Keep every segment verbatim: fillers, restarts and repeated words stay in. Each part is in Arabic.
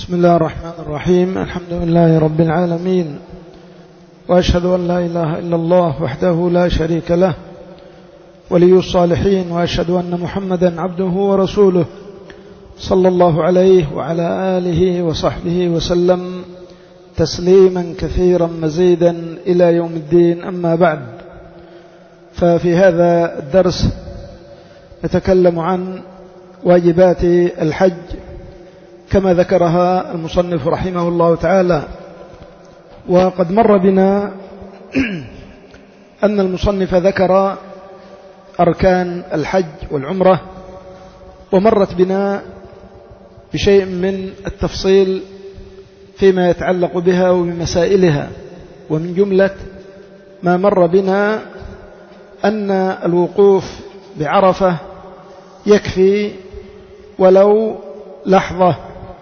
بسم الله الرحمن الرحيم. الحمد لله رب العالمين، وأشهد أن لا إله إلا الله وحده لا شريك له ولي الصالحين، وأشهد أن محمدا عبده ورسوله صلى الله عليه وعلى آله وصحبه وسلم تسليما كثيرا مزيدا إلى يوم الدين. أما بعد، ففي هذا الدرس نتكلم عن واجبات الحج كما ذكرها المصنف رحمه الله تعالى. وقد مر بنا أن المصنف ذكر أركان الحج والعمرة، ومرت بنا بشيء من التفصيل فيما يتعلق بها وبمسائلها. ومن جملة ما مر بنا أن الوقوف بعرفة يكفي ولو لحظة،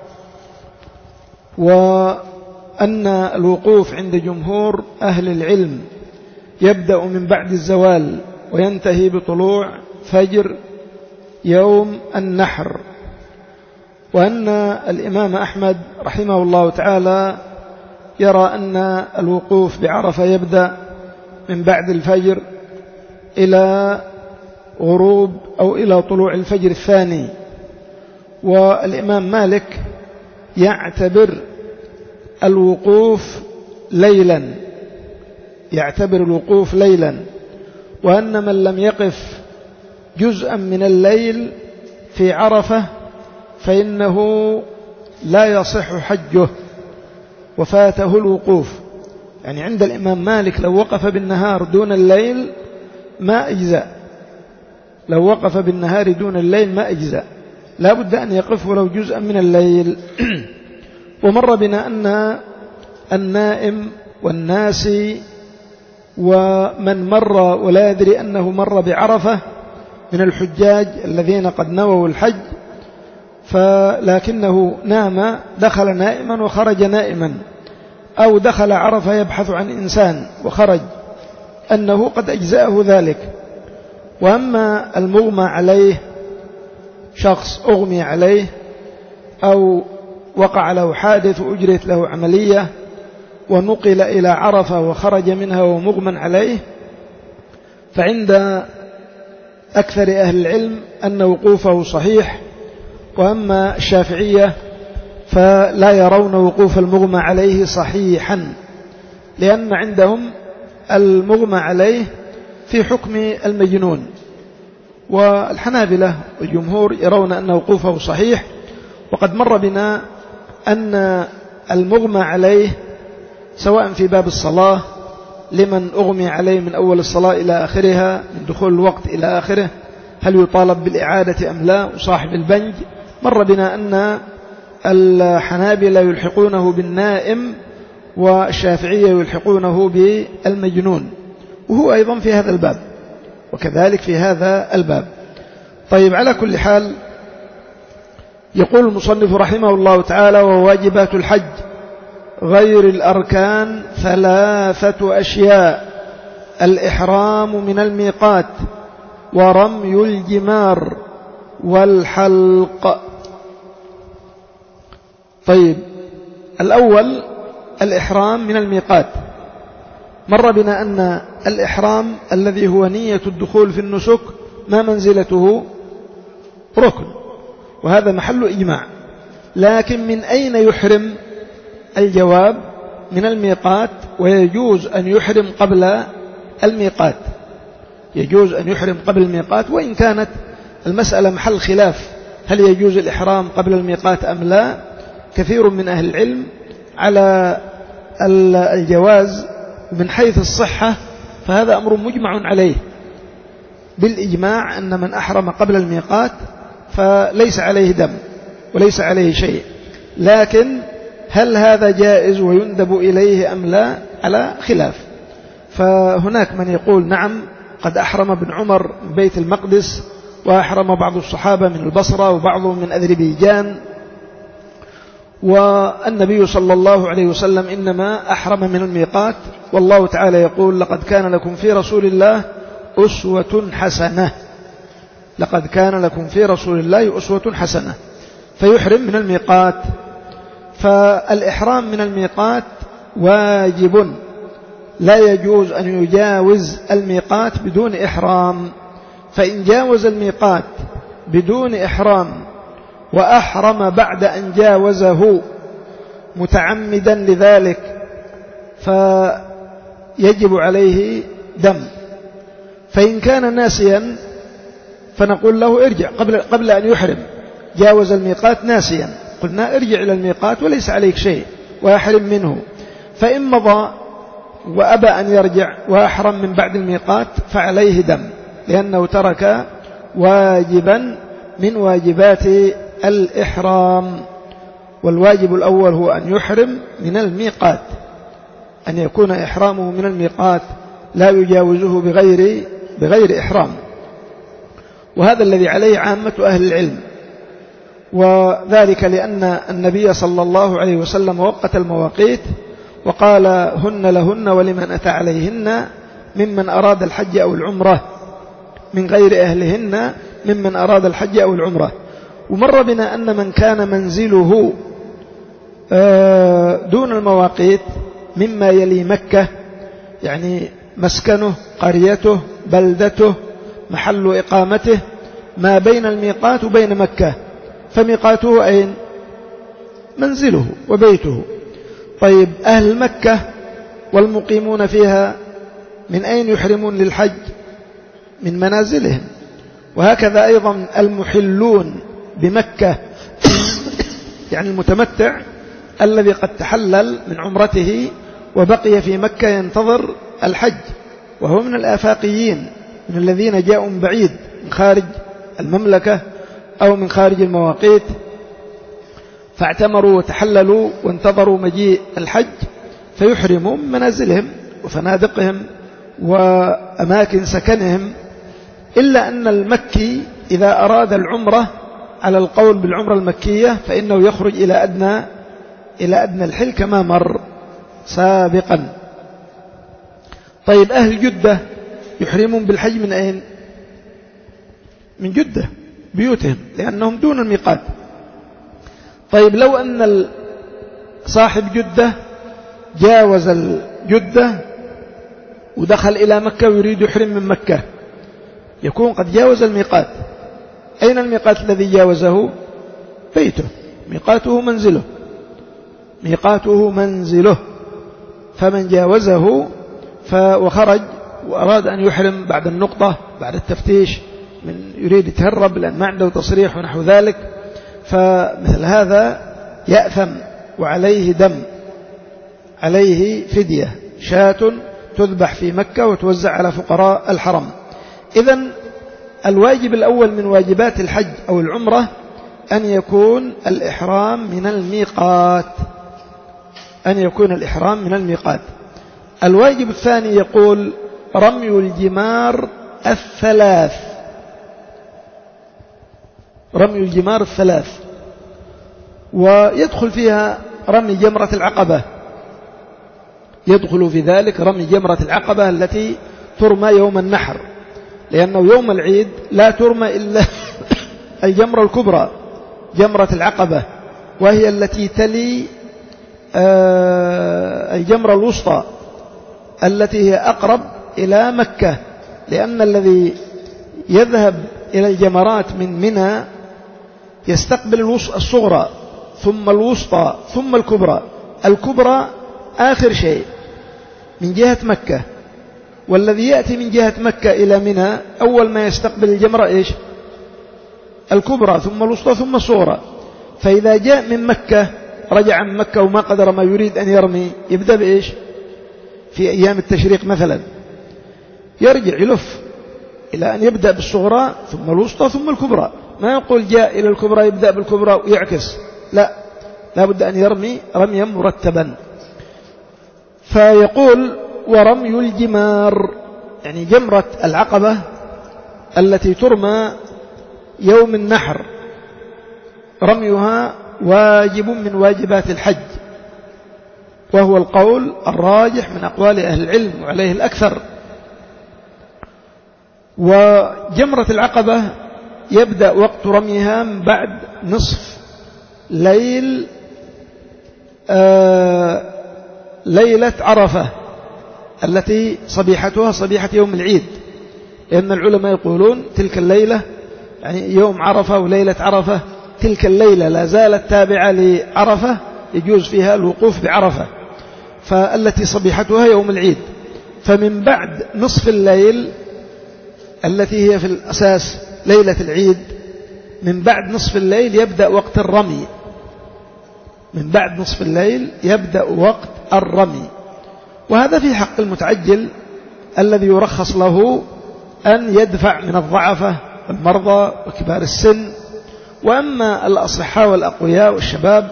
وأن الوقوف عند جمهور أهل العلم يبدأ من بعد الزوال وينتهي بطلوع فجر يوم النحر، وأن الإمام أحمد رحمه الله تعالى يرى أن الوقوف بعرفة يبدأ من بعد الفجر إلى غروب أو إلى طلوع الفجر الثاني. والإمام مالك يعتبر الوقوف ليلا يعتبر الوقوف ليلا وأن من لم يقف جزءا من الليل في عرفة فإنه لا يصح حجه وفاته الوقوف. يعني عند الإمام مالك لو وقف بالنهار دون الليل ما أجزأ، لو وقف بالنهار دون الليل ما أجزأ، لا بد أن يقف ولو جزءا من الليل. ومر بنا أن النائم والناسي ومن مر ولا يدري أنه مر بعرفة من الحجاج الذين قد نووا الحج فلكنه نام، دخل نائما وخرج نائما، أو دخل عرفة يبحث عن إنسان وخرج، أنه قد أجزأه ذلك. وأما المغمى عليه، شخص أغمي عليه أو وقع له حادث وأجرت له عملية ونقل إلى عرفة وخرج منها ومغمى عليه، فعند أكثر أهل العلم أن وقوفه صحيح. وأما الشافعية فلا يرون وقوف المغمى عليه صحيحا، لأن عندهم المغمى عليه في حكم المجنون، والحنابلة والجمهور يرون أن وقوفه صحيح. وقد مر بنا أن المغمى عليه سواء في باب الصلاة لمن أغمي عليه من أول الصلاة إلى آخرها، من دخول الوقت إلى آخره، هل يطالب بالإعادة أم لا، وصاحب البنج مر بنا أن الحنابلة يلحقونه بالنائم والشافعية يلحقونه بالمجنون، وهو أيضا في هذا الباب وكذلك في هذا الباب. طيب، على كل حال يقول المصنف رحمه الله تعالى: وواجبات الحج غير الأركان ثلاثة أشياء: الإحرام من الميقات، ورمي الجمار، والحلق. طيب، الأول الإحرام من الميقات. مر بنا أن الإحرام الذي هو نية الدخول في النسك ما منزلته؟ ركن، وهذا محل إجماع. لكن من أين يحرم؟ الجواب: من الميقات، ويجوز أن يحرم قبل الميقات، يجوز أن يحرم قبل الميقات، وإن كانت المسألة محل خلاف، هل يجوز الإحرام قبل الميقات أم لا؟ كثير من أهل العلم على الجواز. من حيث الصحة فهذا أمر مجمع عليه بالإجماع، أن من أحرم قبل الميقات فليس عليه دم وليس عليه شيء. لكن هل هذا جائز ويندب إليه أم لا؟ على خلاف. فهناك من يقول نعم، قد أحرم ابن عمر من بيت المقدس، وأحرم بعض الصحابة من البصرة، وبعضهم من أذربيجان، والنبي صلى الله عليه وسلم إنما أحرم من الميقات. والله تعالى يقول: لقد كان لكم في رسول الله أسوة حسنة، لقد كان لكم في رسول الله أسوة حسنة. فيحرم من الميقات. فالإحرام من الميقات واجب، لا يجوز أن يجاوز الميقات بدون إحرام. فإن جاوز الميقات بدون إحرام وأحرم بعد أن جاوزه متعمدا لذلك فيجب عليه دم. فإن كان ناسيا فنقول له ارجع قبل, قبل أن يحرم، جاوز الميقات ناسيا، قلنا ارجع إلى الميقات وليس عليك شيء وأحرم منه. فإن مضى وأبى أن يرجع وأحرم من بعد الميقات فعليه دم، لأنه ترك واجبا من واجبات الإحرام. والواجب الأول هو أن يحرم من الميقات، أن يكون إحرامه من الميقات لا يجاوزه بغير, بغير إحرام. وهذا الذي عليه عامة أهل العلم، وذلك لأن النبي صلى الله عليه وسلم وقت المواقيت وقال هن لهن ولمن أتى عليهن ممن أراد الحج أو العمرة من غير أهلهن ممن أراد الحج أو العمرة. ومر بنا أن من كان منزله دون المواقيت مما يلي مكة، يعني مسكنه قريته بلدته محل إقامته ما بين الميقات وبين مكة، فميقاته أين؟ منزله وبيته. طيب أهل مكة والمقيمون فيها من أين يحرمون للحج؟ من منازلهم. وهكذا أيضا المحلون بمكة يعني المتمتع الذي قد تحلل من عمرته وبقي في مكة ينتظر الحج، وهو من الآفاقيين من الذين جاءوا من بعيد من خارج المملكة أو من خارج المواقيت، فاعتمروا وتحللوا وانتظروا مجيء الحج، فيحرموا من منازلهم وفنادقهم وأماكن سكنهم. إلا أن المكي إذا أراد العمرة على القول بالعمرة المكية فإنه يخرج إلى أدنى إلى أدنى الحل كما مر سابقا. طيب أهل جدة يحرمون بالحج من أين؟ من جدة بيوتهم، لأنهم دون الميقات. طيب لو أن صاحب جدة جاوز الجدة ودخل إلى مكة ويريد يحرم من مكة، يكون قد جاوز الميقات. أين الميقات الذي جاوزه؟ بيته، ميقاته منزله، ميقاته منزله. فمن جاوزه وخرج وأراد أن يحرم بعد النقطة بعد التفتيش، من يريد يتهرب لأن ما عنده تصريح ونحو ذلك، فمثل هذا يأثم وعليه دم، عليه فدية، شاة تذبح في مكة وتوزع على فقراء الحرم. إذن الواجب الأول من واجبات الحج أو العمرة أن يكون الإحرام من الميقات، أن يكون الإحرام من الميقات. الواجب الثاني يقول رمي الجمار الثلاث، رمي الجمار الثلاث، ويدخل فيها رمي جمرة العقبة، يدخل في ذلك رمي جمرة العقبة التي ترمى يوم النحر، لأنه يوم العيد لا ترمى إلا الجمرة الكبرى جمرة العقبة، وهي التي تلي الجمرة الوسطى التي هي أقرب إلى مكة، لأن الذي يذهب إلى الجمرات من منى يستقبل الصغرى ثم الوسطى ثم الكبرى. الكبرى آخر شيء من جهة مكة، والذي يأتي من جهة مكة إلى منى أول ما يستقبل الجمرة إيش؟ الكبرى ثم الوسطى ثم الصغرى. فإذا جاء من مكة رجع من مكة وما قدر ما يريد أن يرمي، يبدأ بإيش؟ في أيام التشريق مثلا يرجع يلف إلى أن يبدأ بالصغرى ثم الوسطى ثم الكبرى، ما يقول جاء إلى الكبرى يبدأ بالكبرى ويعكس، لا، لا بد أن يرمي رميا مرتبا. فيقول ورمي الجمار، يعني جمرة العقبة التي ترمى يوم النحر، رميها واجب من واجبات الحج، وهو القول الراجح من أقوال أهل العلم وعليه الأكثر. وجمرة العقبة يبدأ وقت رميها من بعد نصف ليل آه ليلة عرفة التي صبيحتها صبيحة يوم العيد، لأن العلماء يقولون تلك الليلة يعني يوم عرفة وليلة عرفة، تلك الليلة لا زالت تابعة لعرفة يجوز فيها الوقوف بعرفة، فالتي صبيحتها يوم العيد. فمن بعد نصف الليل التي هي في الأساس ليلة العيد، من بعد نصف الليل يبدأ وقت الرمي، من بعد نصف الليل يبدأ وقت الرمي. وهذا في حق المتعجل الذي يرخص له أن يدفع من الضعفة والمرضى وكبار السن. وأما الأصحاء والأقوياء والشباب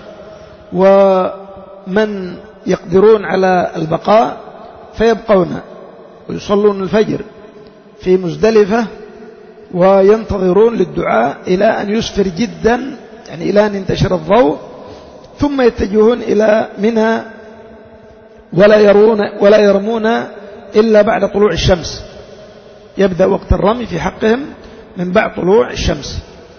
ومن يقدرون على البقاء فيبقون ويصلون الفجر في مزدلفة وينتظرون للدعاء إلى أن يسفر جدا، يعني إلى أن ينتشر الضوء، ثم يتجهون إلى منى ولا يرون ولا يرمون إلا بعد طلوع الشمس. يبدأ وقت الرمي في حقهم من بعد طلوع الشمس،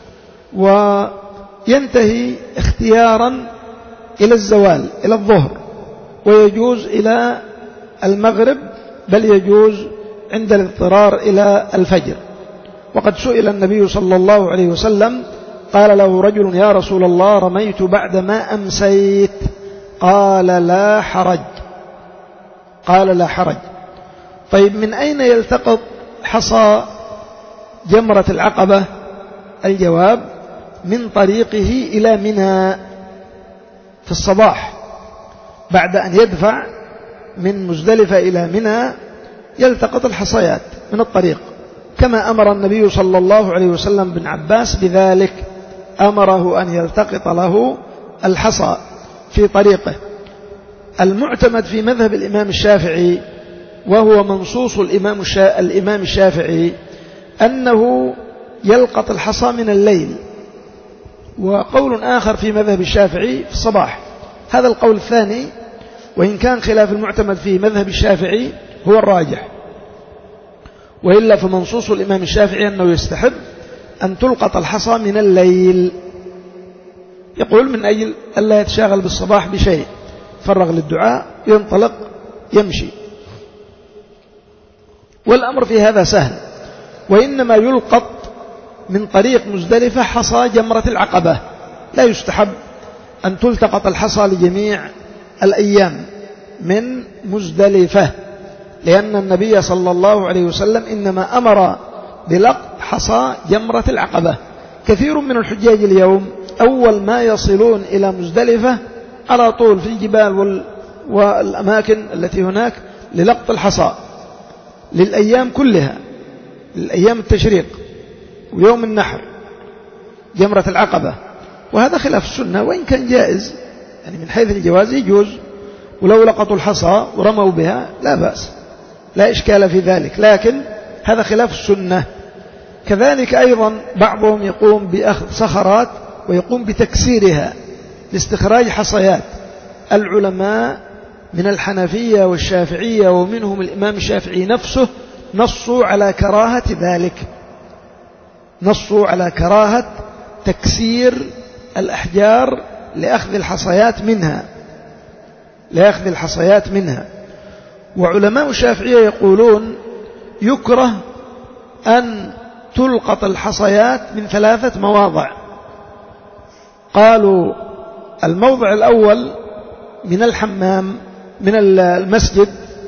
وينتهي اختيارا إلى الزوال إلى الظهر، ويجوز إلى المغرب، بل يجوز عند الاضطرار إلى الفجر. وقد سئل النبي صلى الله عليه وسلم قال له رجل: يا رسول الله رميت بعدما أمسيت، قال لا حرج، قال لا حرج. طيب من أين يلتقط حصى جمرة العقبة؟ الجواب: من طريقه إلى منى في الصباح، بعد أن يدفع من مزدلفة إلى منى يلتقط الحصيات من الطريق، كما أمر النبي صلى الله عليه وسلم بن عباس بذلك، أمره أن يلتقط له الحصى في طريقه. المعتمد في مذهب الإمام الشافعي، وهو منصوص الإمام الإمام الشافعي، أنه يلقط الحصى من الليل. وقول آخر في مذهب الشافعي في الصباح. هذا القول الثاني، وإن كان خلاف المعتمد في مذهب الشافعي هو الراجح، وإلا فمنصوص الإمام الشافعي أنه يستحب أن تلقط الحصى من الليل، يقول من أجل ألا يتشاغل بالصباح بشيء، فرغ للدعاء ينطلق يمشي. والأمر في هذا سهل، وإنما يلقط من طريق مزدلفة حصى جمرة العقبة، لا يستحب أن تلتقط الحصى لجميع الأيام من مزدلفة، لأن النبي صلى الله عليه وسلم إنما أمر بلقط حصى جمرة العقبة. كثير من الحجاج اليوم أول ما يصلون إلى مزدلفة على طول في الجبال والأماكن التي هناك للقط الحصى للأيام كلها، للأيام التشريق ويوم النحر جمرة العقبة. وهذا خلاف السنة، وإن كان جائز يعني من حيث الجواز يجوز، ولو لقطوا الحصى ورموا بها لا بأس، لا إشكال في ذلك، لكن هذا خلاف السنة. كذلك أيضا بعضهم يقوم بأخذ صخرات ويقوم بتكسيرها لاستخراج حصيات. العلماء من الحنفية والشافعية ومنهم الإمام الشافعي نفسه نصوا على كراهة ذلك، نصوا على كراهة تكسير الأحجار لأخذ الحصيات منها، لأخذ الحصيات منها. وعلماء الشافعية يقولون يكره أن تلقط الحصيات من ثلاثة مواضع. قالوا الموضع الأول من الحمام من المسجد،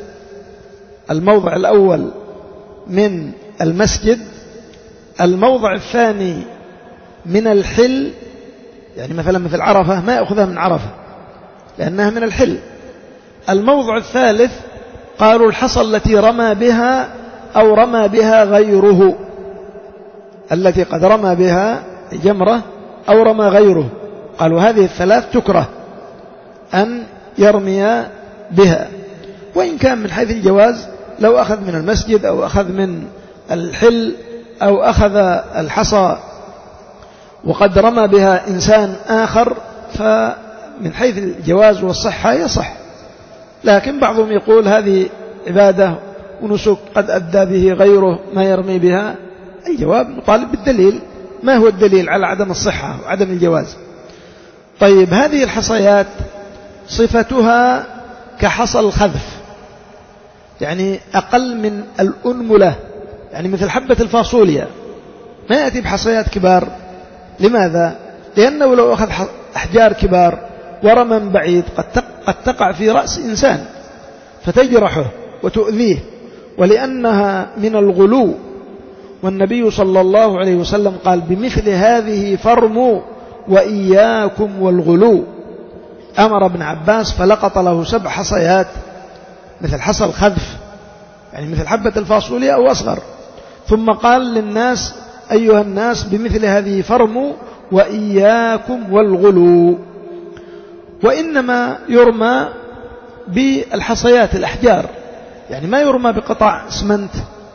الموضع الأول من المسجد، الموضع الثاني من الحل، يعني مثلا مثل عرفة ما يأخذها من عرفة لأنها من الحل. الموضع الثالث قالوا الحصى التي رمى بها أو رمى بها غيره، التي قد رمى بها جمرة أو رمى غيره، قالوا هذه الثلاث تكره أن يرمي بها. وإن كان من حيث الجواز لو أخذ من المسجد أو أخذ من الحل أو أخذ الحصى وقد رمى بها إنسان آخر فمن حيث الجواز والصحة يصح. لكن بعضهم يقول هذه عبادة ونسك قد أدى به غيره ما يرمي بها. الجواب نطالب بالدليل، ما هو الدليل على عدم الصحة وعدم الجواز؟ طيب هذه الحصيات صفتها كحصى الخذف، يعني أقل من الأنملة، يعني مثل حبة الفاصوليا، ما يأتي بحصيات كبار. لماذا؟ لأنه لو أخذ أحجار كبار ورمى من بعيد قد تقع في رأس إنسان فتجرحه وتؤذيه، ولأنها من الغلو. والنبي صلى الله عليه وسلم قال بمثل هذه فرموا وإياكم والغلو. أمر ابن عباس فلقط له سبع حصيات مثل حصى الخذف، يعني مثل حبة الفاصوليا أو أصغر، ثم قال للناس أيها الناس بمثل هذه فرموا وإياكم والغلو. وإنما يرمى بالحصيات الأحجار، يعني ما يرمى بقطع اسمنت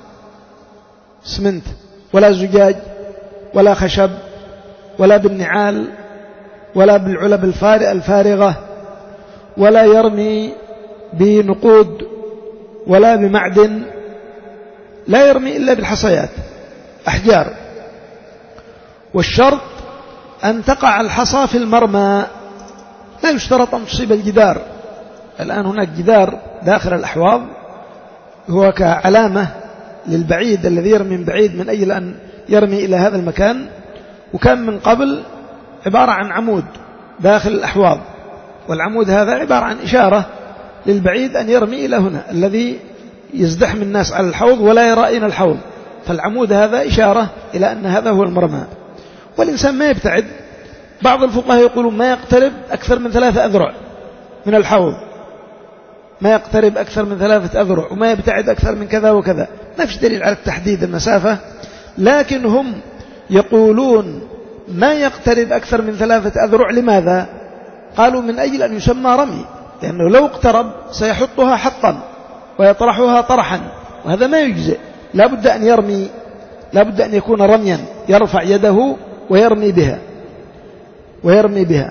اسمنت ولا زجاج ولا خشب ولا بالنعال ولا بالعلب الفارغة، ولا يرمي بنقود ولا بمعدن، لا يرمي إلا بالحصيات أحجار. والشرط أن تقع الحصى في المرمى، لا يشترط أن تصيب الجدار. الآن هناك جدار داخل الأحواض هو كعلامة للبعيد الذي يرمي من بعيد من أجل أن يرمي إلى هذا المكان، وكان من قبل عبارة عن عمود داخل الأحواض، والعمود هذا عبارة عن إشارة للبعيد أن يرمي إلى هنا، الذي يزدحم الناس على الحوض ولا يرائين الحوض، فالعمود هذا إشارة إلى أن هذا هو المرمى. والإنسان ما يبتعد، بعض الفقهاء يقولون ما يقترب أكثر من ثلاثة أذرع من الحوض، ما يقترب أكثر من ثلاثة أذرع، وما يبتعد أكثر من كذا وكذا. ما فيش دليل على تحديد المسافة، لكن هم يقولون ما يقترب أكثر من ثلاثة أذرع. لماذا؟ قالوا من أجل أن يسمى رمي، لأنه لو اقترب سيحطها حطا ويطرحها طرحا، وهذا ما يجزئ. لا بد أن يرمي، لا بد أن يكون رميا، يرفع يده ويرمي بها ويرمي بها.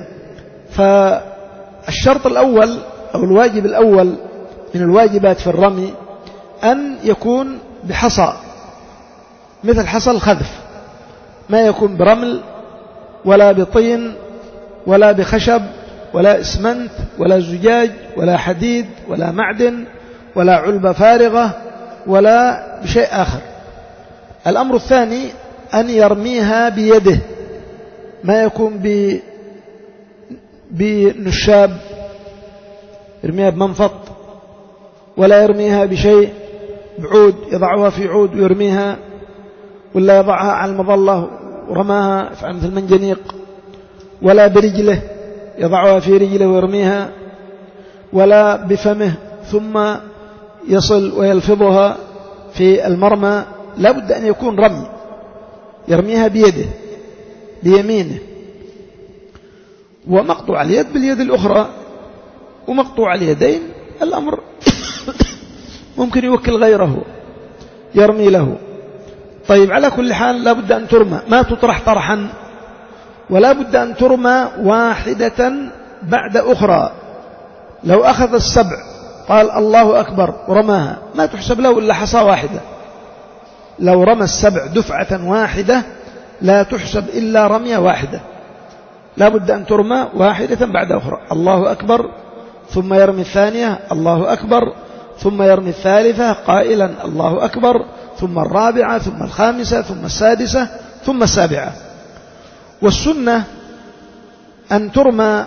فالشرط الأول أو الواجب الأول من الواجبات في الرمي أن يكون بحصى مثل حصى الخذف، ما يكون برمل ولا بطين ولا بخشب ولا إسمنت ولا زجاج ولا حديد ولا معدن ولا علبة فارغة ولا بشيء آخر. الأمر الثاني أن يرميها بيده، ما يكون بنشاب يرميها بمنفط، ولا يرميها بشيء بعود يضعها في عود ويرميها، ولا يضعها على المظلة ورماها يفعل مثل المنجنيق، ولا برجله يضعها في رجله ويرميها، ولا بفمه ثم يصل ويلفظها في المرمى. لا بد أن يكون رمي يرميها بيده بيمينه، ومقطوع اليد باليد الأخرى، ومقطوع اليدين الأمر ممكن يوكل غيره يرمي له. طيب، على كل حال لا بد أن ترمى، ما تطرح طرحا، ولا بد أن ترمى واحدة بعد أخرى. لو أخذ السبع قال الله أكبر ورماها ما تحسب له إلا حصى واحدة. لو رمى السبع دفعة واحدة لا تحسب إلا رمية واحدة، لا بد أن ترمى واحدة بعد أخرى. الله أكبر، ثم يرمي الثانية الله أكبر، ثم يرمي الثالثة قائلا الله أكبر، ثم الرابعة، ثم الخامسة، ثم السادسة، ثم السابعة. والسنة أن ترمى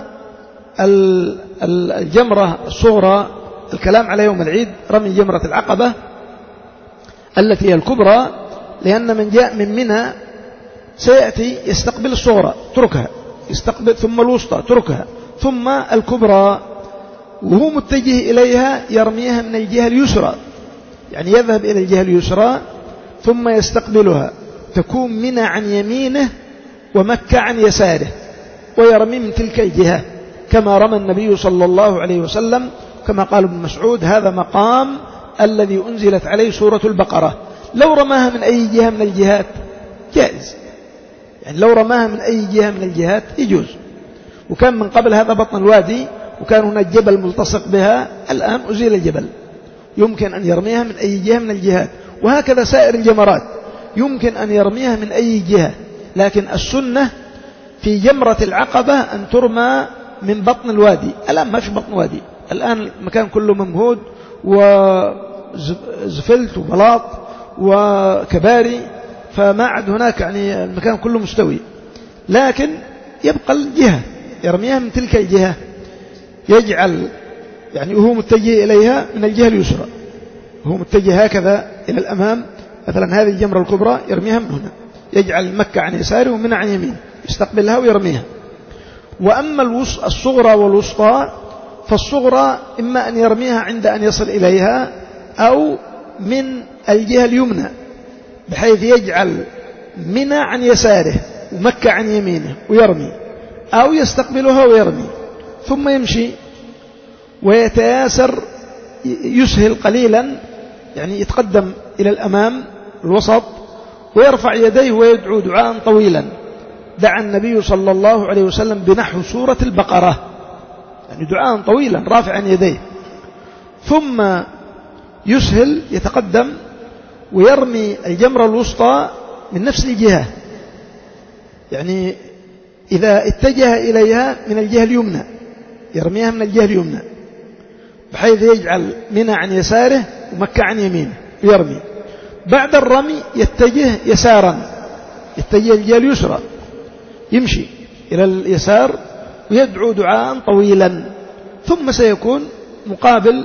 الجمرة الصغرى، الكلام على يوم العيد، رمي جمرة العقبة التي هي الكبرى، لأن من جاء من منى سيأتي يستقبل الصغرى تركها، يستقبل ثم الوسطى تركها، ثم الكبرى، وهو متجه إليها يرميها من الجهة اليسرى، يعني يذهب إلى الجهة اليسرى ثم يستقبلها، تكون منى عن يمينه ومكة عن يساره، ويرمي من تلك الجهة كما رمى النبي صلى الله عليه وسلم، كما قال ابن مسعود هذا مقام الذي أنزلت عليه سورة البقرة. لو رماها من أي جهة من الجهات جائز، يعني لو رماها من أي جهة من الجهات يجوز. وكان من قبل هذا بطن الوادي، وكان هناك جبل ملتصق بها، الآن أزيل الجبل، يمكن أن يرميها من أي جهة من الجهات. وهكذا سائر الجمرات يمكن أن يرميها من أي جهة، لكن السنة في جمرة العقبة أن ترمى من بطن الوادي. الآن ما في بطن وادي، الآن المكان كله ممهود وزفلت وبلاط وكباري، فما عاد هناك يعني المكان كله مستوي، لكن يبقى الجهة يرميها من تلك الجهة، يجعل يعني وهو متجه إليها من الجهة اليسرى، وهو متجه هكذا إلى الأمام، مثلا هذه الجمرة الكبرى يرميها من هنا، يجعل مكة عن يساره ومنى عن يمينه، يستقبلها ويرميها. وأما الصغرى والوسطى، فالصغرى إما أن يرميها عند أن يصل إليها أو من الجهة اليمنى، بحيث يجعل منى عن يساره ومكة عن يمينه ويرمي، أو يستقبلها ويرمي ثم يمشي ويتياسر، يسهل قليلا، يعني يتقدم إلى الأمام الوسط ويرفع يديه ويدعو دعاء طويلا. دعا النبي صلى الله عليه وسلم بنحو سورة البقرة، يعني دعاء طويلا رافعا يديه، ثم يسهل يتقدم ويرمي الجمرة الوسطى من نفس الجهة، يعني إذا اتجه إليها من الجهة اليمنى يرميها من الجهة اليمنى، بحيث يجعل منى عن يساره ومكة عن يمينه ويرمي. بعد الرمي يتجه يسارا، يتجه الجهة اليسرى، يمشي إلى اليسار ويدعو دعاء طويلا، ثم سيكون مقابل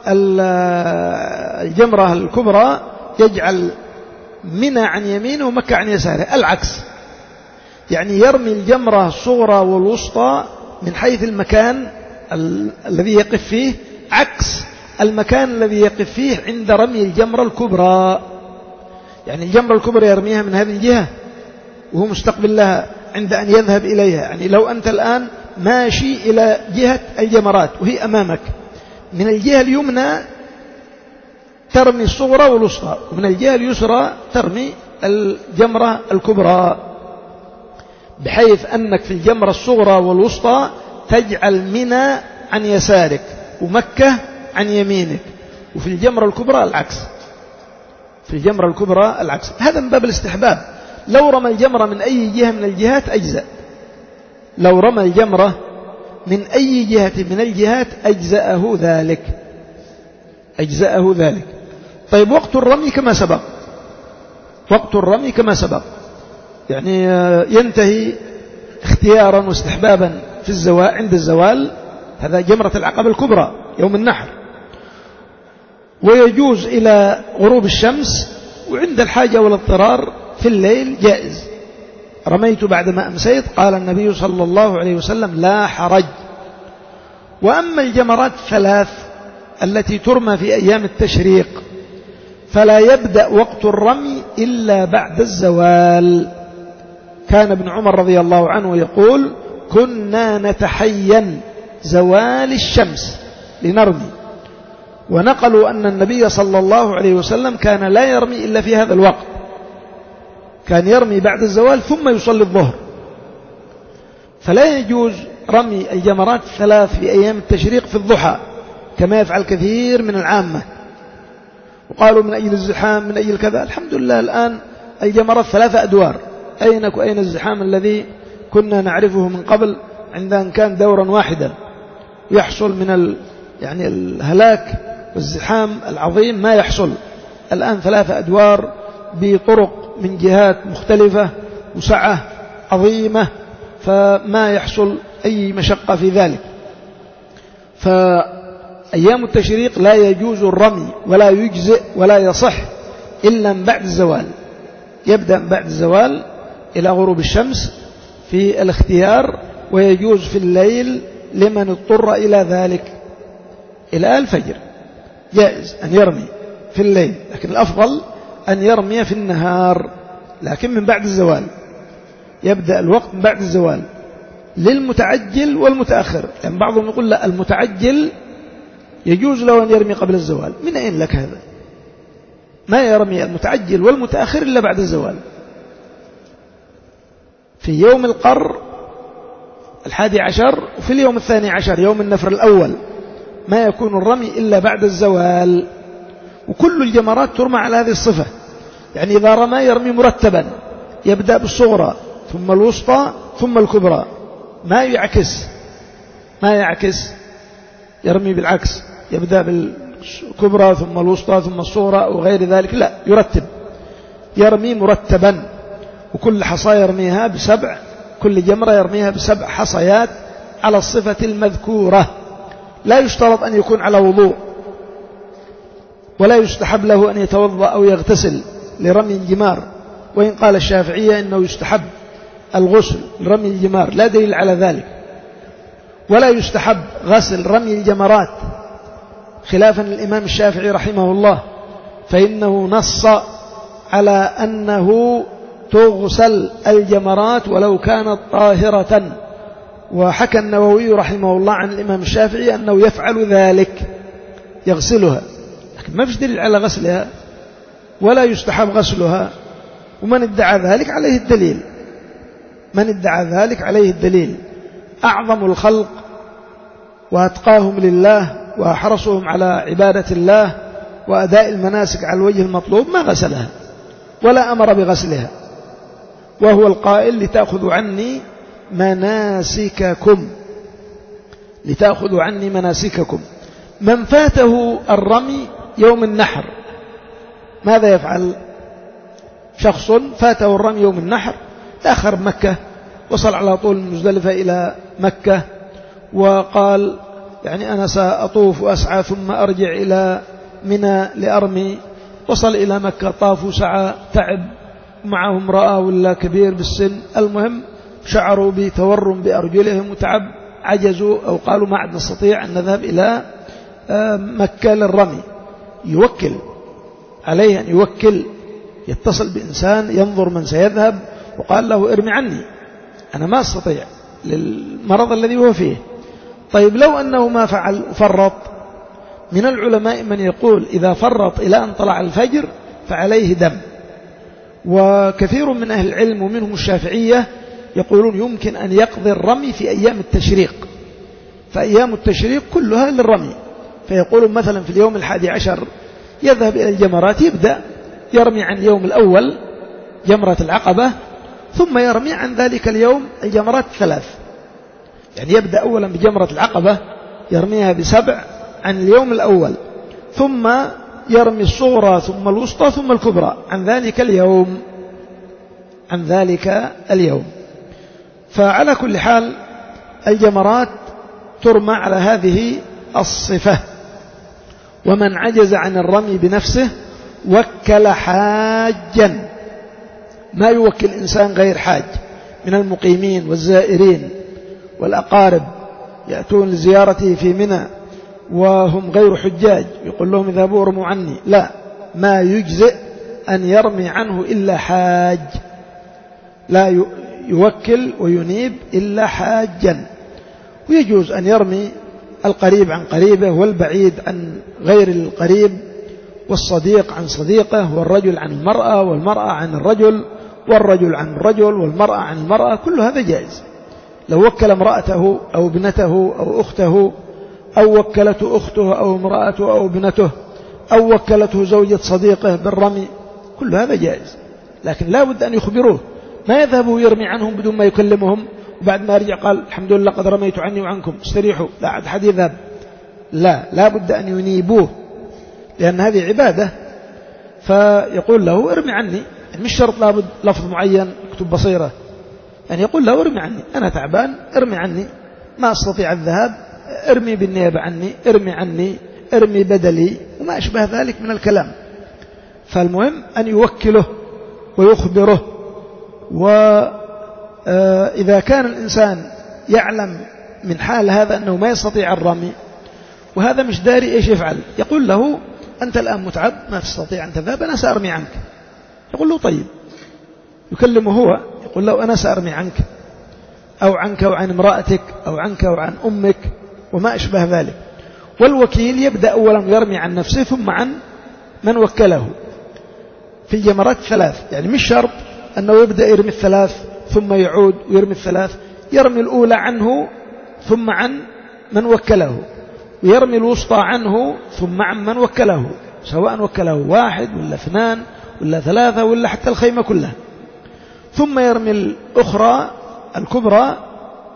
الجمرة الكبرى يجعل منى عن يمينه ومكة عن يساره، العكس، يعني يرمي الجمرة الصغرى والوسطى من حيث المكان ال الذي يقف فيه، عكس المكان الذي يقف فيه عند رمي الجمرة الكبرى. يعني الجمرة الكبرى يرميها من هذه الجهة وهو مستقبل لها عند أن يذهب إليها، يعني لو أنت الآن ماشي إلى جهة الجمرات وهي أمامك، من الجهة اليمنى ترمي الصغرى والوسطى، ومن الجهة اليسرى ترمي الجمرة الكبرى، بحيث أنك في الجمرة الصغرى والوسطى تجعل منى عن يسارك ومكة عن يمينك، وفي الجمرة الكبرى العكس، في الجمرة الكبرى العكس. هذا من باب الاستحباب. لو رمى الجمرة من أي جهة من الجهات أجزأ، لو رمى الجمرة من أي جهة من الجهات أجزأه ذلك، أجزأه ذلك. طيب وقت الرمي كما سبق، وقت الرمي كما سبق، يعني ينتهي اختيارا واستحبابا في الزوال، عند الزوال، هذا جمرة العقبة الكبرى يوم النحر، ويجوز إلى غروب الشمس، وعند الحاجة والاضطرار في الليل جائز. رميت بعدما أمسيت، قال النبي صلى الله عليه وسلم لا حرج. وأما الجمرات الثلاث التي ترمى في أيام التشريق فلا يبدأ وقت الرمي إلا بعد الزوال. كان ابن عمر رضي الله عنه يقول كنا نتحين زوال الشمس لنرمي، ونقلوا أن النبي صلى الله عليه وسلم كان لا يرمي إلا في هذا الوقت، كان يرمي بعد الزوال ثم يصلي الظهر. فلا يجوز رمي الجمرات الثلاث في أيام التشريق في الضحى كما يفعل كثير من العامة، وقالوا من أجل الزحام من أجل كذا. الحمد لله الآن الجمرات ثلاثة أدوار، أينك وأين الزحام الذي كنا نعرفه من قبل عند أن كان دورا واحدا يحصل من ال يعني الهلاك والزحام العظيم ما يحصل. الآن ثلاثة أدوار بطرق من جهات مختلفة وسعة عظيمة، فما يحصل أي مشقة في ذلك. فأيام التشريق لا يجوز الرمي ولا يجزئ ولا يصح إلا من بعد الزوال، يبدأ من بعد الزوال إلى غروب الشمس في الاختيار، ويجوز في الليل لمن اضطر إلى ذلك إلى الفجر، جائز أن يرمي في الليل، لكن الأفضل أن يرمي في النهار، لكن من بعد الزوال، يبدأ الوقت من بعد الزوال للمتعجل والمتأخر. يعني بعضهم يقول لا، المتعجل يجوز له أن يرمي قبل الزوال. من أين لك هذا؟ ما يرمي المتعجل والمتأخر إلا بعد الزوال. في يوم القر الحادي عشر وفي اليوم الثاني عشر يوم النفر الأول ما يكون الرمي إلا بعد الزوال. وكل الجمرات ترمى على هذه الصفة، يعني إذا رمى يرمي مرتبا، يبدأ بالصغرى ثم الوسطى ثم الكبرى، ما يعكس. ما يعكس يرمي بالعكس، يبدأ بالكبرى ثم الوسطى ثم الصغرى أو غير ذلك، لا، يرتب، يرمي مرتبا، وكل حصى يرميها بسبع، كل جمرة يرميها بسبع حصيات على الصفة المذكورة. لا يشترط أن يكون على وضوء، ولا يستحب له أن يتوضأ أو يغتسل لرمي الجمار، وإن قال الشافعية إنه يستحب الغسل لرمي الجمار، لا دليل على ذلك. ولا يستحب غسل رمي الجمرات خلافا للإمام الشافعي رحمه الله، فإنه نص على أنه تغسل الجمرات ولو كانت طاهرة، وحكى النووي رحمه الله عن الإمام الشافعي أنه يفعل ذلك، يغسلها، لكن ما فيش دليل على غسلها ولا يستحب غسلها. ومن ادعى ذلك عليه الدليل، من ادعى ذلك عليه الدليل. أعظم الخلق وأتقاهم لله وأحرصهم على عبادة الله وأداء المناسك على الوجه المطلوب ما غسلها ولا أمر بغسلها، وهو القائل لتأخذوا عني مناسككم، لتأخذوا عني مناسككم. من فاته الرمي يوم النحر ماذا يفعل؟ شخص فاته الرمي يوم النحر، تأخر بمكة، وصل على طول من مزدلفة إلى مكة، وقال يعني أنا سأطوف وأسعى ثم أرجع إلى منى لأرمي. وصل إلى مكة، طاف وسعى، تعب، معه امرأة ولا كبير بالسن، المهم شعروا بتورم بأرجلهم وتعب، عجزوا أو قالوا ما عاد نستطيع أن نذهب إلى مكة للرمي. يوكل عليه أن يوكل، يتصل بإنسان ينظر من سيذهب، وقال له ارمي عني، أنا ما أستطيع للمرض الذي هو فيه. طيب لو أنه ما فعل فرط، من العلماء من يقول إذا فرط إلى أن طلع الفجر فعليه دم، وكثير من أهل العلم ومنهم الشافعية يقولون يمكن أن يقضي الرمي في أيام التشريق، فأيام التشريق كلها للرمي، فيقولون مثلا في اليوم الحادي عشر يذهب إلى الجمرات، يبدأ يرمي عن اليوم الأول جمرة العقبة، ثم يرمي عن ذلك اليوم الجمرات الثلاث، يعني يبدأ أولا بجمرة العقبة يرميها بسبع عن اليوم الأول، ثم يرمي الصغرى ثم الوسطى ثم الكبرى عن ذلك اليوم، عن ذلك اليوم. فعلى كل حال الجمرات ترمى على هذه الصفة. ومن عجز عن الرمي بنفسه وكل حاجا، ما يوكل إنسان غير حاج من المقيمين والزائرين والأقارب يأتون لزيارته في منى وهم غير حجاج، يقول لهم اذهبوا ارموا عني، لا، ما يجزئ أن يرمي عنه إلا حاج، لا يوكل وينيب إلا حاجا. ويجوز أن يرمي القريب عن قريبه والبعيد عن غير القريب، والصديق عن صديقه، والرجل عن المرأة، والمرأة عن الرجل، والرجل عن الرجل، والمرأة عن المرأة، كل هذا جائز. لو وكل امرأته أو ابنته أو أخته، أو وكلته أخته أو امرأته أو ابنته، أو وكلته زوجة صديقه بالرمي، كل هذا جائز، لكن لا بد أن يخبروه، ما يذهبوا يرمي عنهم بدون ما يكلمهم، وبعد ما يرجع قال الحمد لله قد رميت عني وعنكم استريحوا، لا عاد حد يذهب، لا، لا بد أن ينيبوه، لأن هذه عبادة. فيقول له ارمي عني، يعني مش شرط لابد لفظ معين يكتب بصيرة، يعني يقول له ارمي عني، أنا تعبان ارمي عني، ما أستطيع الذهاب، ارمي بالنيابة عني، ارمي عني، ارمي بدلي، وما أشبه ذلك من الكلام. فالمهم أن يوكله ويخبره. وإذا كان الإنسان يعلم من حال هذا أنه ما يستطيع الرمي وهذا مش داري إيش يفعل، يقول له أنت الآن متعب ما تستطيع أن تذهب، أنا سأرمي عنك. يقول له طيب، يكلمه هو، يقول له أنا سأرمي عنك، أو عنك وعن امرأتك، أو عنك وعن أمك، وما أشبه ذلك. والوكيل يبدأ أولا يرمي عن نفسه ثم عن من وكله في الجمرات الثلاث، يعني مش شرط أنه يبدأ يرمي الثلاث ثم يعود ويرمي الثلاث، يرمي الأولى عنه ثم عن من وكله، ويرمي الوسطى عنه ثم عن من وكله، سواء وكله واحد ولا اثنان ولا ثلاثة ولا حتى الخيمة كلها، ثم يرمي الأخرى الكبرى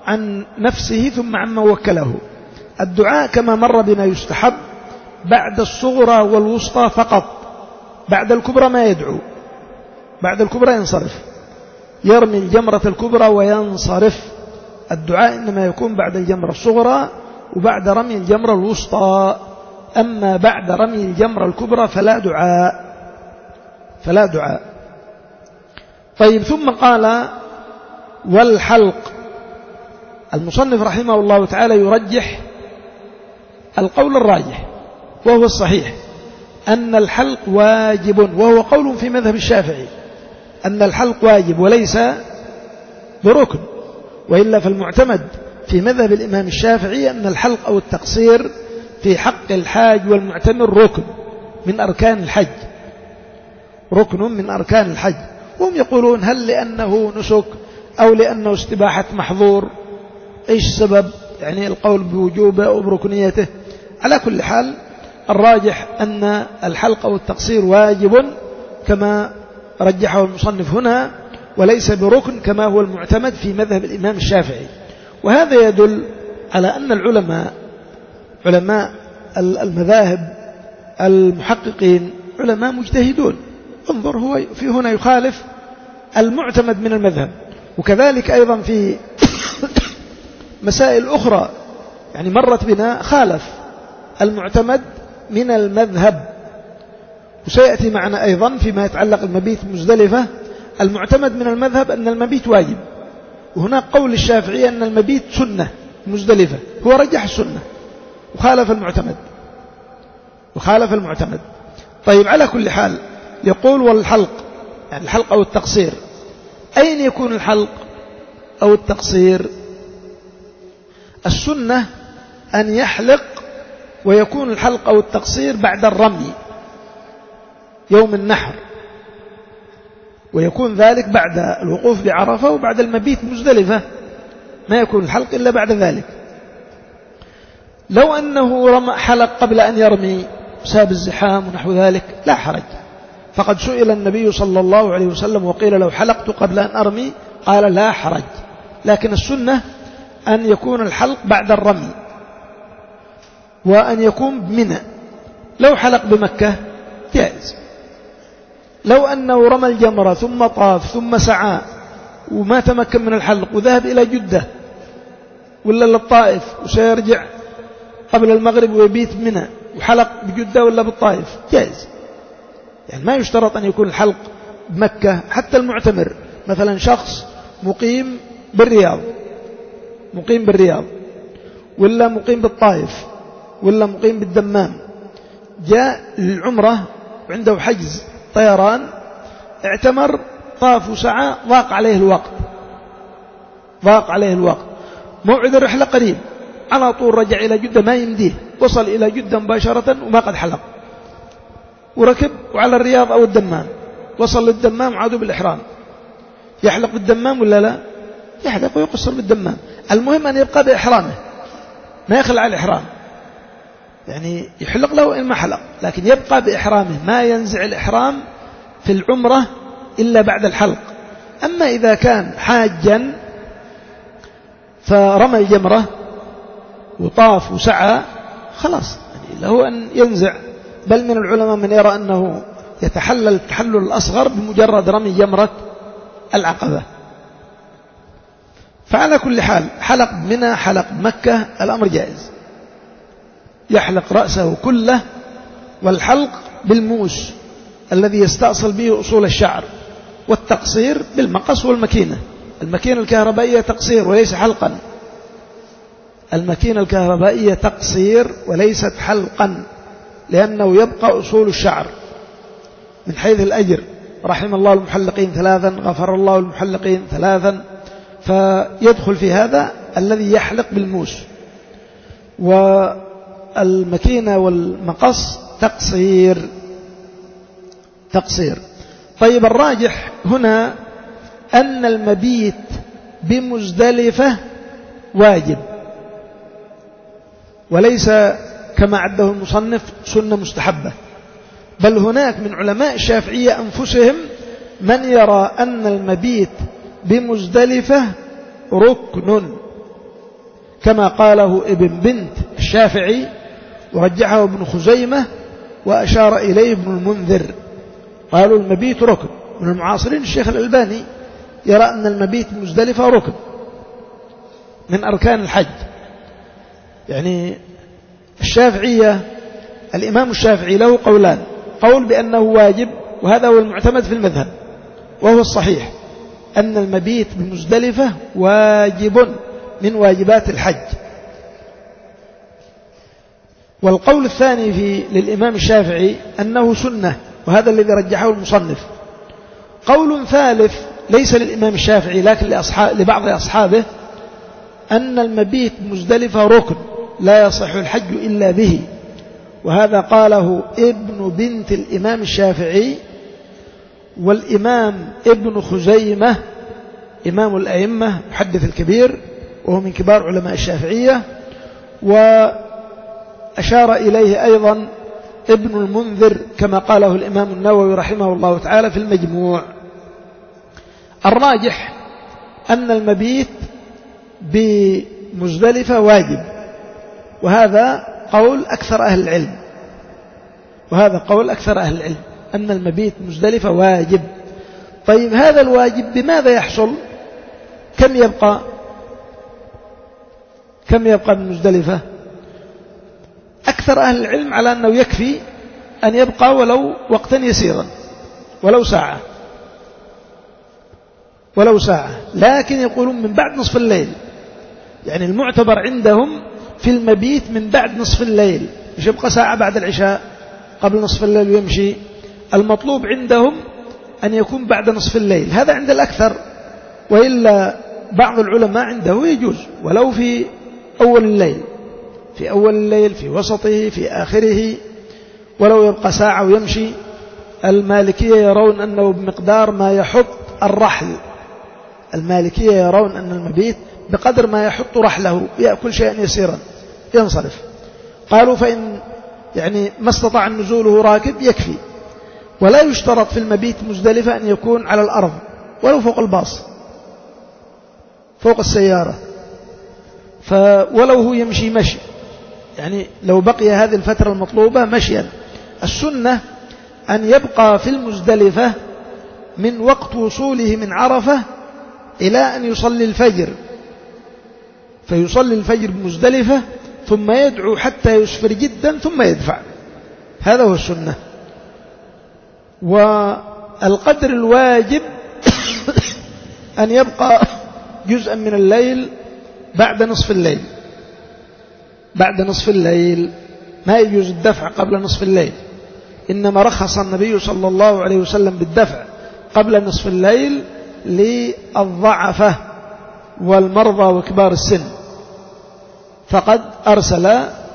عن نفسه ثم عما وكله. الدعاء كما مر بنا يستحب بعد الصغرى والوسطى فقط، بعد الكبرى ما يدعو، بعد الكبرى ينصرف، يرمي الجمرة الكبرى وينصرف. الدعاء إنما يكون بعد الجمرة الصغرى وبعد رمي الجمرة الوسطى، أما بعد رمي الجمرة الكبرى فلا دعاء، فلا دعاء. طيب، ثم قال والحلق. المصنف رحمه الله تعالى يرجح القول الراجح وهو الصحيح أن الحلق واجب، وهو قول في مذهب الشافعي أن الحلق واجب وليس بركن، وإلا فالمعتمد في مذهب الإمام الشافعي أن الحلق أو التقصير في حق الحاج والمعتمر ركن من أركان الحج، ركن من أركان الحج. وهم يقولون هل لأنه نسك أو لأنه استباحة محظور، إيش سبب يعني القول بوجوبه أو بركنيته؟ على كل حال الراجح أن الحلق أو التقصير واجب كما رجحه المصنف هنا، وليس بركن كما هو المعتمد في مذهب الإمام الشافعي. وهذا يدل على أن العلماء علماء المذاهب المحققين علماء مجتهدون. انظر، هو في هنا يخالف المعتمد من المذهب، وكذلك أيضا في مسائل أخرى يعني مرت بنا خالف المعتمد من المذهب. وسيأتي معنا أيضا فيما يتعلق المبيت مزدلفة، المعتمد من المذهب أن المبيت واجب، وهناك قول الشافعي أن المبيت سنة مزدلفة، هو رجح السنة وخالف المعتمد وخالف المعتمد. طيب، على كل حال يقول والحلق، يعني الحلق أو التقصير، أين يكون الحلق أو التقصير؟ السنة أن يحلق، ويكون الحلق أو التقصير بعد الرمي يوم النحر، ويكون ذلك بعد الوقوف بعرفة وبعد المبيت مزدلفة، ما يكون الحلق إلا بعد ذلك. لو أنه رمى حلق قبل أن يرمي بسبب الزحام ونحو ذلك لا حرج، فقد سئل النبي صلى الله عليه وسلم وقيل لو حلقت قبل أن أرمي قال لا حرج، لكن السنة أن يكون الحلق بعد الرمي وأن يكون بمنى. لو حلق بمكة جائز، لو أنه رمى الجمرة ثم طاف ثم سعى وما تمكن من الحلق وذهب إلى جدة ولا للطائف وسيرجع قبل المغرب ويبيت منى وحلق بجدة ولا بالطائف جائز، يعني ما يشترط أن يكون الحلق بمكة. حتى المعتمر مثلا شخص مقيم بالرياض مقيم بالرياض ولا مقيم بالطائف ولا مقيم بالدمام، جاء للعمرة عنده حجز طيران، اعتمر طاف وسعى، ضاق عليه الوقت ضاق عليه الوقت موعد الرحلة قريب، على طول رجع إلى جدة ما يمديه، وصل إلى جدة مباشرة وما قد حلق، وركب وعلى الرياض أو الدمام، وصل للدمام عادوا بالإحرام، يحلق بالدمام ولا لا؟ يحلق ويقصر بالدمام. المهم أن يبقى بإحرامه، ما يخلع الإحرام، يعني يحلق له إن ما حلق، لكن يبقى بإحرامه، ما ينزع الإحرام في العمرة إلا بعد الحلق. أما إذا كان حاجا فرمى الجمرة وطاف وسعى خلاص، يعني له أن ينزع، بل من العلماء من يرى أنه يتحلل التحلل الأصغر بمجرد رمي جمرة العقبة. فعلى كل حال حلق منى حلق مكة الأمر جائز، يحلق رأسه كله، والحلق بالموس الذي يستأصل به أصول الشعر، والتقصير بالمقص والمكينة. المكينة الكهربائية تقصير وليس حلقا، المكينة الكهربائية تقصير وليست حلقا، لأنه يبقى أصول الشعر من حيث الأجر. رحم الله المحلقين ثلاثا، غفر الله المحلقين ثلاثا، فيدخل في هذا الذي يحلق بالموس، والمكينة والمقص تقصير تقصير. طيب، الراجح هنا أن المبيت بمزدلفة واجب، وليس كما عده المصنف سنة مستحبة، بل هناك من علماء الشافعية أنفسهم من يرى أن المبيت بمزدلفة ركن كما قاله ابن بنت الشافعي ورجحه ابن خزيمة وأشار إليه ابن المنذر. قالوا المبيت ركن. من المعاصرين الشيخ الألباني يرى أن المبيت مزدلفة ركن من أركان الحج. يعني الشافعية الإمام الشافعي له قولان: قول بأنه واجب، وهذا هو المعتمد في المذهب وهو الصحيح، أن المبيت بمزدلفة واجب من واجبات الحج. والقول الثاني في للإمام الشافعي أنه سنة، وهذا الذي رجحه المصنف. قول ثالث ليس للإمام الشافعي لكن لأصحاب لبعض أصحابه، أن المبيت مزدلفة ركن لا يصح الحج إلا به، وهذا قاله ابن بنت الإمام الشافعي والإمام ابن خزيمة إمام الأئمة محدث الكبير وهو من كبار علماء الشافعية، وأشار إليه أيضا ابن المنذر كما قاله الإمام النووي رحمه الله تعالى في المجموع. الراجح أن المبيت بمزدلفة واجب، وهذا قول أكثر أهل العلم وهذا قول أكثر أهل العلم أن المبيت مزدلفة واجب. طيب هذا الواجب بماذا يحصل؟ كم يبقى كم يبقى من مزدلفة؟ أكثر أهل العلم على أنه يكفي أن يبقى ولو وقتا يسيرا، ولو ساعة ولو ساعة لكن يقولون من بعد نصف الليل. يعني المعتبر عندهم في المبيت من بعد نصف الليل، مش يبقى ساعة بعد العشاء قبل نصف الليل ويمشي. المطلوب عندهم أن يكون بعد نصف الليل، هذا عند الأكثر، وإلا بعض العلماء عنده يجوز ولو في أول الليل في أول الليل في وسطه في آخره، ولو يبقى ساعة ويمشي. المالكية يرون أنه بمقدار ما يحط الرحل، المالكية يرون أن المبيت بقدر ما يحط رحله يأكل شيئا يسيرا ينصرف. قالوا فإن يعني ما استطاع نزوله راكب يكفي، ولا يشترط في المبيت مزدلفة أن يكون على الأرض ولو فوق الباص فوق السيارة، ولو هو يمشي مشي، يعني لو بقي هذه الفترة المطلوبة مشيا. السنة أن يبقى في المزدلفة من وقت وصوله من عرفة إلى أن يصلي الفجر، فيصلي الفجر بمزدلفة ثم يدعو حتى يسفر جدا ثم يدفع، هذا هو السنة. والقدر الواجب أن يبقى جزءا من الليل بعد نصف الليل بعد نصف الليل ما يجوز الدفع قبل نصف الليل، إنما رخص النبي صلى الله عليه وسلم بالدفع قبل نصف الليل للضعفة والمرضى وكبار السن. فقد أرسل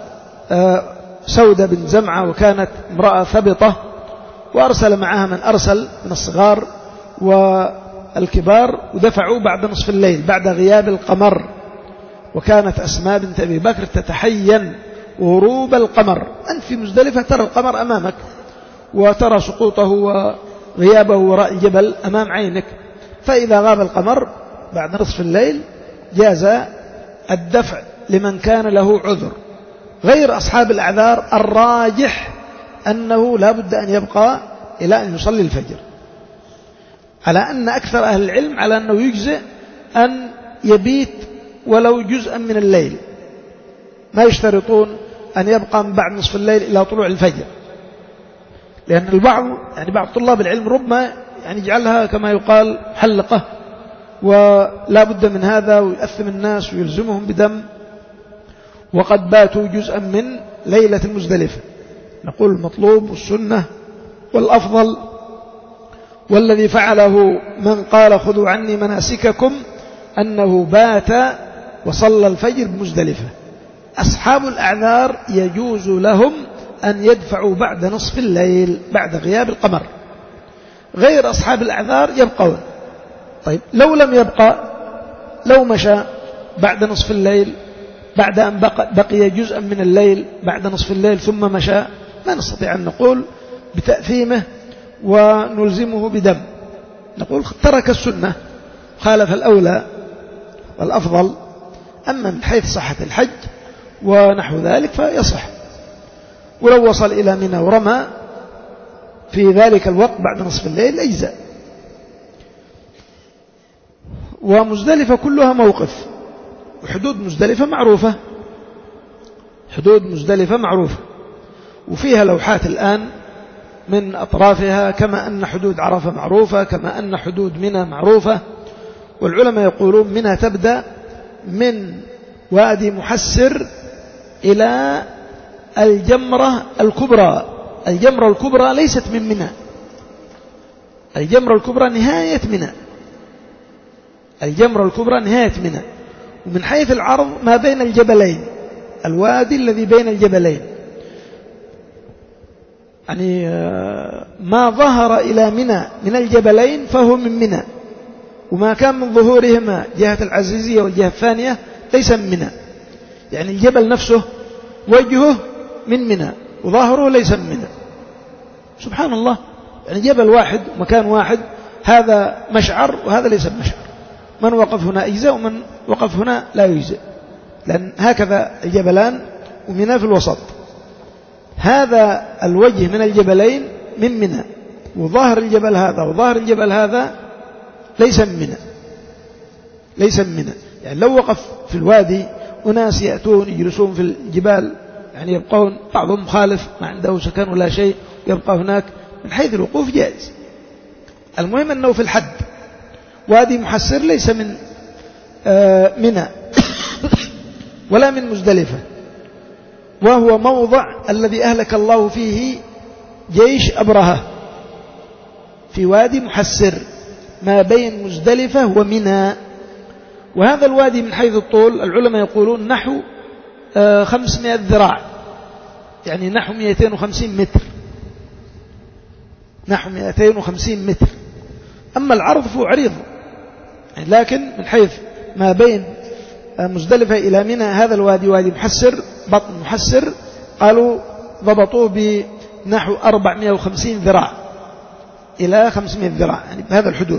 سودة بن زمعة وكانت امرأة ثبطة، وأرسل معها من أرسل من الصغار والكبار، ودفعوا بعد نصف الليل بعد غياب القمر. وكانت أسماء بنت أبي بكر تتحين غروب القمر، أنت في مزدلفة ترى القمر أمامك وترى سقوطه وغيابه وراء الجبل أمام عينك، فإذا غاب القمر بعد نصف الليل جاز الدفع لمن كان له عذر. غير أصحاب الأعذار الراجح أنه لا بد أن يبقى إلى أن يصلي الفجر، على أن أكثر أهل العلم على أنه يجزئ أن يبيت ولو جزءا من الليل، ما يشترطون أن يبقى من بعد نصف الليل إلى طلوع الفجر، لأن البعض يعني بعض طلاب العلم ربما يعني يجعلها كما يقال حلقة ولا بد من هذا ويؤثم الناس ويلزمهم بدم، وقد باتوا جزءا من ليلة المزدلفة. نقول المطلوب والسنة والأفضل والذي فعله من قال خذوا عني مناسككم أنه بات وصلى الفجر بمزدلفة. أصحاب الأعذار يجوز لهم أن يدفعوا بعد نصف الليل بعد غياب القمر، غير أصحاب الأعذار يبقون. طيب لو لم يبقى، لو مشى بعد نصف الليل بعد أن بقي جزءا من الليل بعد نصف الليل ثم مشى، ما نستطيع أن نقول بتأثيمه ونلزمه بدم، نقول ترك السنة، خالف الأولى والأفضل أما من حيث صحة الحج ونحو ذلك فيصح. ولو وصل إلى منى ورمى في ذلك الوقت بعد نصف الليل أجزاء. ومزدلفة كلها موقف، وحدود مزدلفة معروفة، حدود مزدلفة معروفة، وفيها لوحات الآن من أطرافها، كما أن حدود عرفة معروفة، كما أن حدود منى معروفة. والعلماء يقولون منى تبدأ من وادي محسر إلى الجمرة الكبرى. الجمرة الكبرى ليست من منى، الجمرة الكبرى نهاية منى، الجمرة الكبرى نهاية منى. ومن حيث العرض ما بين الجبلين، الوادي الذي بين الجبلين، يعني ما ظهر إلى منى من الجبلين فهو من منى، وما كان من ظهورهما جهة العزيزية والجهة الثانية ليس من منى. يعني الجبل نفسه وجهه من منى وظاهره ليس من منى. سبحان الله، يعني جبل واحد مكان واحد، هذا مشعر وهذا ليس بمشعر، من وقف هنا أجزاء ومن وقف هنا لا يجزئ، لأن هكذا الجبلان ومنى في الوسط. هذا الوجه من الجبلين من منى، وظاهر الجبل هذا وظاهر الجبل هذا ليس من منى، ليس من منى. يعني لو وقف في الوادي أناس يأتون يجلسون في الجبال، يعني يبقون بعضهم مخالف ما عنده سكن ولا شيء يبقى هناك، من حيث الوقوف جائز. المهم أنه في الحد وادي محسر ليس من منى ولا من مزدلفة، وهو موضع الذي أهلك الله فيه جيش أبرهة، في وادي محسر ما بين مزدلفة ومنى. وهذا الوادي من حيث الطول العلماء يقولون نحو خمسمائة ذراع، يعني نحو مئتين وخمسين متر، نحو مئتين وخمسين متر. أما العرض فهو عريض، يعني لكن من حيث ما بين مزدلفة إلى منى هذا الوادي وادي محسر، بطن محسر، قالوا ضبطوه بنحو أربعمائة وخمسين ذراع إلى خمسمائة ذراع، يعني بهذا الحدود.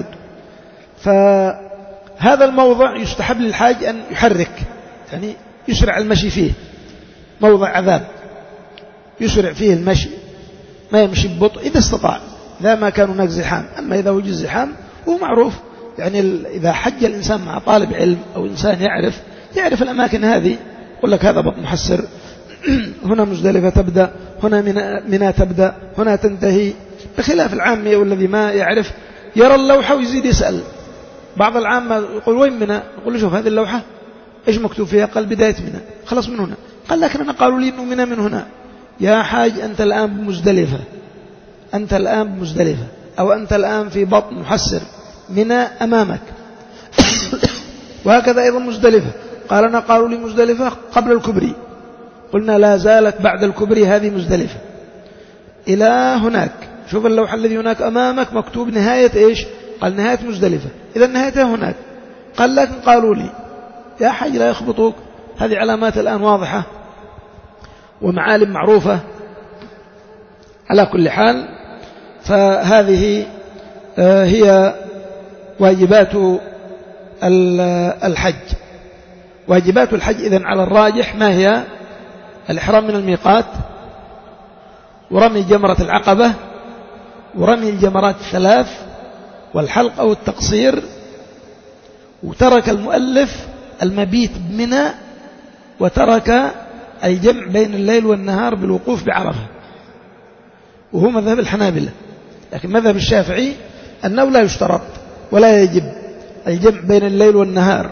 فهذا الموضع يستحب للحاج أن يحرك، يعني يسرع المشي فيه، موضع عذاب يسرع فيه المشي، ما يمشي ببطء إذا استطاع، إذا ما كان هناك زحام. أما إذا وجد زحام هو معروف، يعني إذا حج الإنسان مع طالب علم أو إنسان يعرف يعرف الأماكن هذه، يقول لك هذا بطن محسر، هنا مزدلفة تبدأ، هنا منى تبدأ، هنا تنتهي، بخلاف العامي والذي ما يعرف يرى اللوحة ويزيد يسأل. بعض العامة يقول وين منى؟ يقول له شوف هذه اللوحة إيش مكتوب فيها؟ قال بداية منى، خلص من هنا. قال لكن أنا قالوا لي إنه منى من هنا. يا حاج أنت الآن بمزدلفة، أنت الآن بمزدلفة، أو أنت الآن في بطن محسر، منى أمامك. وهكذا أيضا مزدلفة، قال أنا قالوا لي مزدلفة قبل الكبري، قلنا لا زالت بعد الكبري هذه مزدلفة إلى هناك. شوف اللوحة الذي هناك أمامك مكتوب نهاية إيش؟ قال نهاية مزدلفة، إذا نهايتها هناك. قال لكن قالوا لي يا حاج لا يخبطوك، هذه علامات الآن واضحة ومعالم معروفة. على كل حال فهذه هي واجبات الحج. واجبات الحج إذن على الراجح ما هي؟ الإحرام من الميقات، ورمي جمرة العقبة، ورمي الجمرات الثلاث، والحلق أو التقصير. وترك المؤلف المبيت بمنى، وترك الجمع بين الليل والنهار بالوقوف بعرفة، وهو مذهب الحنابلة. لكن مذهب الشافعي أنه لا يشترط ولا يجب الجمع بين الليل والنهار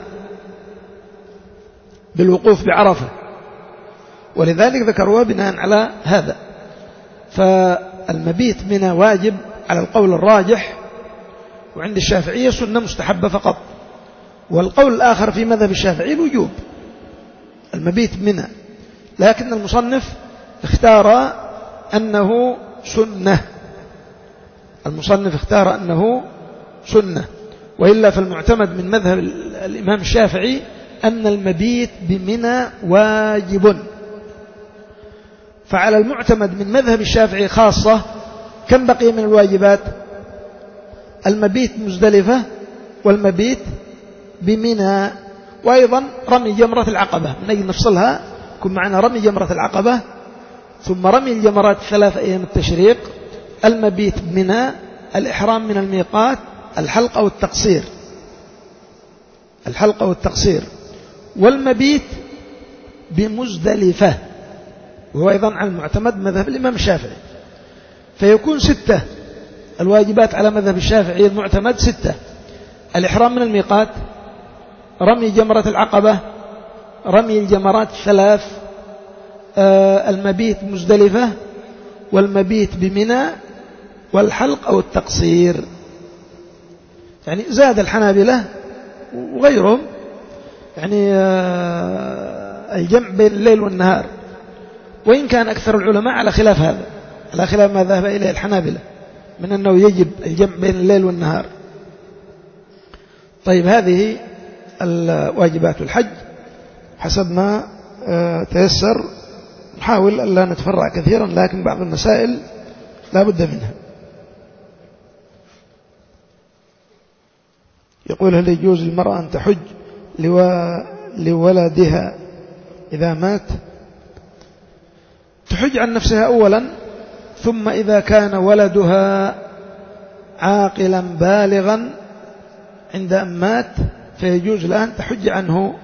بالوقوف بعرفة، ولذلك ذكروا بناء على هذا. فالمبيت منى واجب على القول الراجح، وعند الشافعية سنة مستحبة فقط. والقول الآخر في مذهب الشافعي الوجوب المبيت منى، لكن المصنف اختار أنه سنة، المصنف اختار أنه سنة. وإلا فالمعتمد من مذهب الإمام الشافعي أن المبيت بمنى واجب. فعلى المعتمد من مذهب الشافعي خاصة كم بقي من الواجبات؟ المبيت مزدلفة والمبيت بمنى. وأيضا رمي جمرة العقبة، من أجل نفصلها يكون معنا رمي جمرة العقبة، ثم رمي الجمرات ثلاث أيام التشريق، المبيت بمنى، الإحرام من الميقات، الحلق أو التقصير، الحلق أو التقصير، والمبيت بمزدلفة، وهو أيضا عن المعتمد مذهب الإمام الشافعي. فيكون ستة الواجبات على مذهب الشافعي المعتمد ستة: الإحرام من الميقات، رمي جمرة العقبة، رمي الجمرات الثلاث، آه المبيت مزدلفة، والمبيت بمنى، والحلق أو التقصير. يعني زاد الحنابلة وغيرهم يعني آه الجمع بين الليل والنهار، وإن كان أكثر العلماء على خلاف هذا، على خلاف ما ذهب إليه الحنابلة من أنه يجب الجمع بين الليل والنهار. طيب، هذه الواجبات الحج حسب ما تيسر. نحاول ألا نتفرع كثيرا، لكن بعض المسائل لا بد منها. يقول: هل يجوز للمرأة أن تحج لولدها إذا مات؟ تحج عن نفسها أولا، ثم إذا كان ولدها عاقلا بالغا عند أن مات فيجوز لها أن تحج عنه،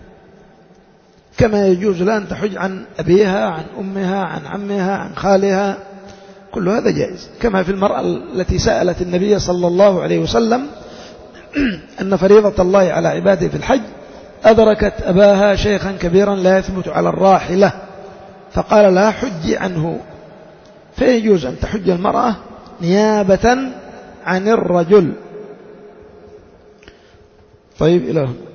كما يجوز لها أن تحج عن أبيها، عن أمها، عن عمها، عن خالها، كل هذا جائز. كما في المرأة التي سألت النبي صلى الله عليه وسلم أن فريضة الله على عباده في الحج أدركت أباها شيخا كبيرا لا يثبت على الراحلة، فقال لها: حج عنه. فيجوز أن تحج المرأة نيابة عن الرجل. طيب، إلى هنا.